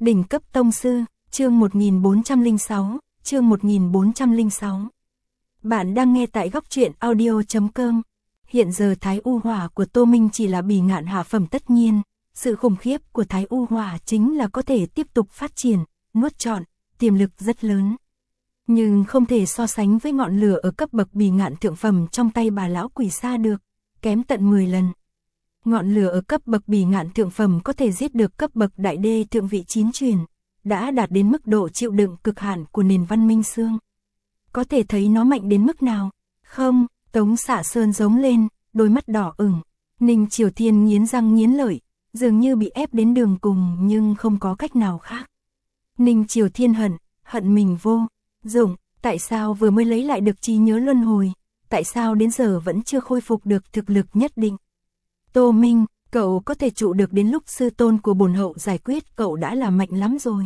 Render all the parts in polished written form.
Đỉnh cấp tông sư, chương 1406, chương 1406. Bạn đang nghe tại góc truyện audio.com. Hiện giờ Thái U Hỏa của Tô Minh chỉ là bỉ ngạn hạ phẩm tất nhiên, sự khủng khiếp của Thái U Hỏa chính là có thể tiếp tục phát triển, nuốt trọn, tiềm lực rất lớn. Nhưng không thể so sánh với ngọn lửa ở cấp bậc bỉ ngạn thượng phẩm trong tay bà lão quỷ xa được, kém tận 10 lần. Ngọn lửa ở cấp bậc bỉ ngạn thượng phẩm có thể giết được cấp bậc đại đê thượng vị 9 truyền, đã đạt đến mức độ chịu đựng cực hạn của nền văn minh xương. Có thể thấy nó mạnh đến mức nào? Không, Tống Xạ Sơn giống lên, đôi mắt đỏ ửng. Ninh Triều Thiên nghiến răng nghiến lợi, dường như bị ép đến đường cùng nhưng không có cách nào khác. Ninh Triều Thiên hận mình vô dụng, tại sao vừa mới lấy lại được trí nhớ luân hồi, tại sao đến giờ vẫn chưa khôi phục được thực lực nhất định. Tô Minh, cậu có thể trụ được đến lúc sư tôn của bổn hậu giải quyết cậu đã là mạnh lắm rồi.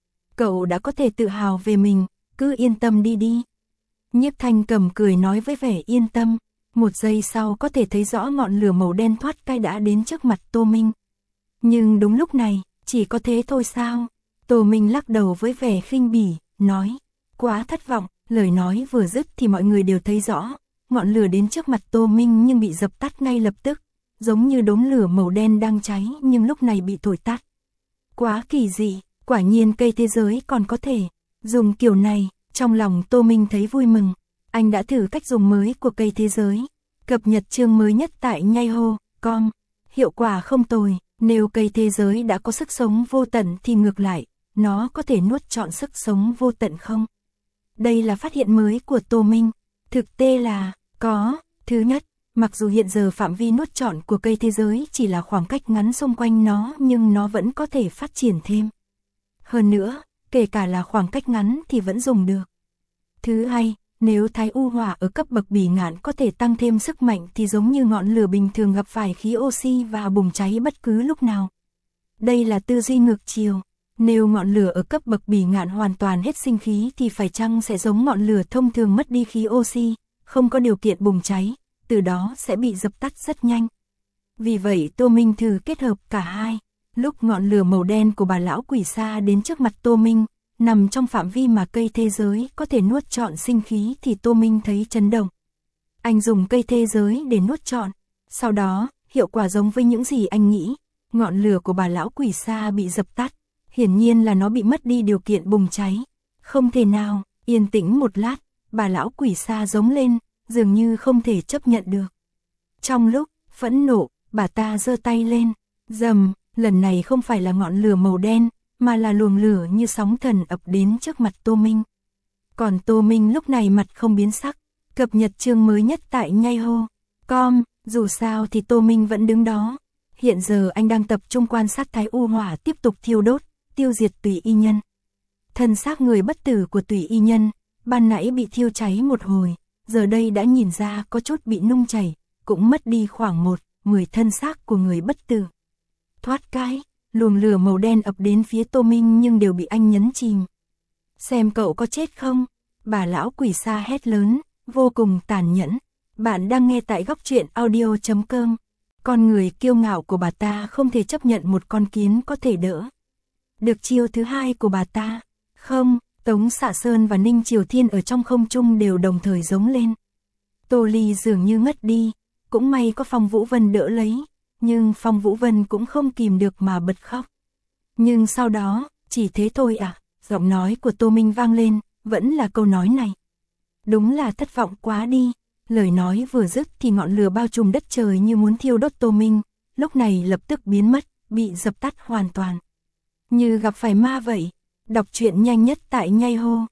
Cậu đã có thể tự hào về mình, cứ yên tâm đi. Nhiếp Thanh Cầm cười nói với vẻ yên tâm, một giây sau có thể thấy rõ ngọn lửa màu đen thoát cai đã đến trước mặt Tô Minh. Nhưng đúng lúc này, chỉ có thế thôi sao? Tô Minh lắc đầu với vẻ khinh bỉ, nói, quá thất vọng. Lời nói vừa dứt thì mọi người đều thấy rõ, ngọn lửa đến trước mặt Tô Minh nhưng bị dập tắt ngay lập tức, giống như đốm lửa màu đen đang cháy nhưng lúc này bị thổi tắt. Quá kỳ dị, quả nhiên cây thế giới còn có thể dùng kiểu này. Trong lòng Tô Minh thấy vui mừng, anh đã thử cách dùng mới của cây thế giới, cập nhật chương mới nhất tại nhaiho.com, hiệu quả không tồi. Nếu cây thế giới đã có sức sống vô tận thì ngược lại, nó có thể nuốt trọn sức sống vô tận không? Đây là phát hiện mới của Tô Minh, thực tế là có. Thứ nhất, mặc dù hiện giờ phạm vi nuốt trọn của cây thế giới chỉ là khoảng cách ngắn xung quanh nó nhưng nó vẫn có thể phát triển thêm. Hơn nữa, kể cả là khoảng cách ngắn thì vẫn dùng được. Thứ hai, nếu Thái U Hỏa ở cấp bậc bỉ ngạn có thể tăng thêm sức mạnh thì giống như ngọn lửa bình thường gặp phải khí oxy và bùng cháy bất cứ lúc nào. Đây là tư duy ngược chiều. Nếu ngọn lửa ở cấp bậc bỉ ngạn hoàn toàn hết sinh khí thì phải chăng sẽ giống ngọn lửa thông thường mất đi khí oxy, không có điều kiện bùng cháy, từ đó sẽ bị dập tắt rất nhanh. Vì vậy Tô Minh thử kết hợp cả hai. Lúc ngọn lửa màu đen của bà lão quỷ xa đến trước mặt Tô Minh, nằm trong phạm vi mà cây thế giới có thể nuốt trọn sinh khí thì Tô Minh thấy chấn động. Anh dùng cây thế giới để nuốt trọn, sau đó, hiệu quả giống với những gì anh nghĩ, ngọn lửa của bà lão quỷ xa bị dập tắt, hiển nhiên là nó bị mất đi điều kiện bùng cháy. Không thể nào, yên tĩnh một lát, bà lão quỷ xa giống lên, dường như không thể chấp nhận được. Trong lúc phẫn nộ, bà ta giơ tay lên, rầm, lần này không phải là ngọn lửa màu đen, mà là luồng lửa như sóng thần ập đến trước mặt Tô Minh. Còn Tô Minh lúc này mặt không biến sắc, cập nhật chương mới nhất tại nhaiho.com, dù sao thì Tô Minh vẫn đứng đó. Hiện giờ anh đang tập trung quan sát Thái U Hỏa tiếp tục thiêu đốt, tiêu diệt Tùy Y Nhân. Thân xác người bất tử của Tùy Y Nhân, ban nãy bị thiêu cháy một hồi, giờ đây đã nhìn ra có chút bị nung chảy, cũng mất đi khoảng 1/10 thân xác của người bất tử. Thoát cái, luồng lửa màu đen ập đến phía Tô Minh nhưng đều bị anh nhấn chìm. Xem cậu có chết không? Bà lão quỷ xa hét lớn, vô cùng tàn nhẫn. Bạn đang nghe tại góc truyện audio.com. Con người kiêu ngạo của bà ta không thể chấp nhận một con kiến có thể đỡ được chiêu thứ hai của bà ta. Không, Tống Xạ Sơn và Ninh Triều Thiên ở trong không trung đều đồng thời giống lên. Tô Ly dường như ngất đi, cũng may có Phong Vũ Vân đỡ lấy, nhưng Phong Vũ Vân cũng không kìm được mà bật khóc. Nhưng sau đó, chỉ thế thôi à, giọng nói của Tô Minh vang lên, vẫn là câu nói này. Đúng là thất vọng quá đi. Lời nói vừa dứt thì ngọn lửa bao trùm đất trời như muốn thiêu đốt Tô Minh, lúc này lập tức biến mất, bị dập tắt hoàn toàn. Như gặp phải ma vậy. Đọc truyện nhanh nhất tại nhaiho.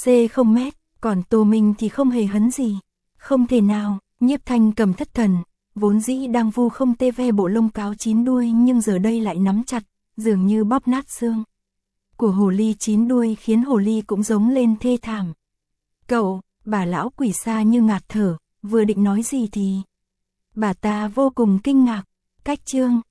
C0m, còn Tô Minh thì không hề hấn gì. Không thể nào, Nhiếp Thanh Cầm thất thần, vốn dĩ đang vu không tê ve bộ lông cáo 9 đuôi nhưng giờ đây lại nắm chặt, dường như bóp nát xương của hồ ly 9 đuôi khiến hồ ly cũng giống lên thê thảm. Cậu, bà lão quỷ xa như ngạt thở, vừa định nói gì thì bà ta vô cùng kinh ngạc. Cách chương